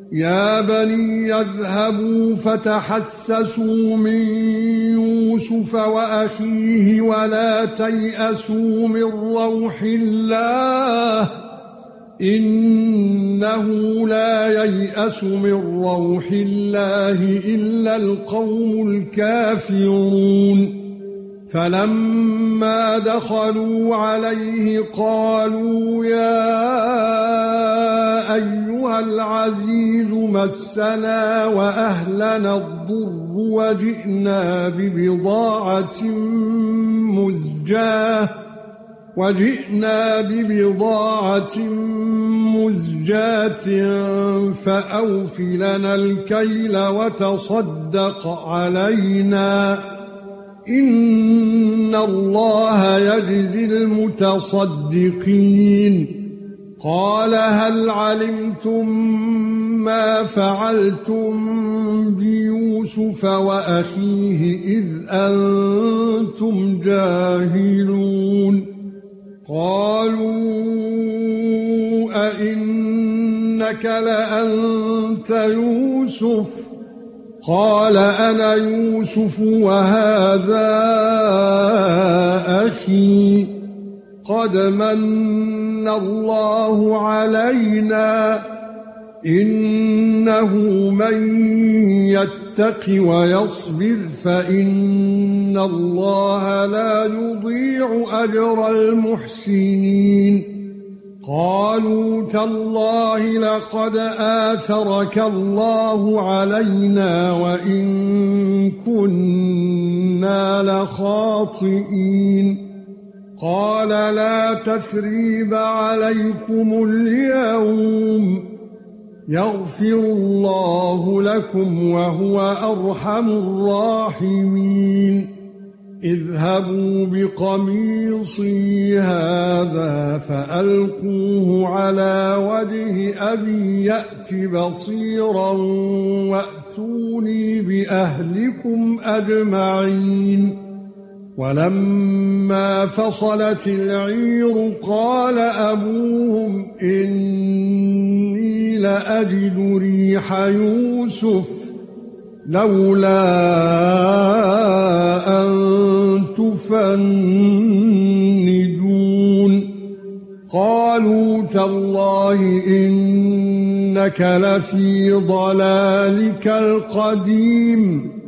يا بني اذهبوا فتحسسوا من يوسف واخيه ولا تيأسوا من روح الله انه لا ييأس من روح الله الا القوم الكافرون فلما دخلوا عليه قالوا يا ايها العزيز مسنا واهلنا الضر وجئنا ببضاعة مزجاة فأوف لنا الكيل وتصدق علينا إن الله يجزي المتصدقين قال هل علمتم ما فعلتم بيوسف وأخيه إذ أنتم جاهلون قالوا أئنك لأنت يوسف قال أنا يوسف وهذا أخي قد من الله علينا إنه من يتق ويصبر فإن الله لا يضيع أجر المحسنين قالوا تالله لقد آثرك الله علينا وإن كنا لخاطئين قال لا تثريب عليكم اليوم يغفر الله لكم وهو أرحم الراحمين اذهبوا بقميصي هذا فألقوه على وجه أبي يأت بصيرا وأتوني بأهلكم أجمعين ولما فصلت العير قال أبوهم إني لأجد ريح يوسف لولا أن تفندون قالوا تالله إنك لفي ضلالك القديم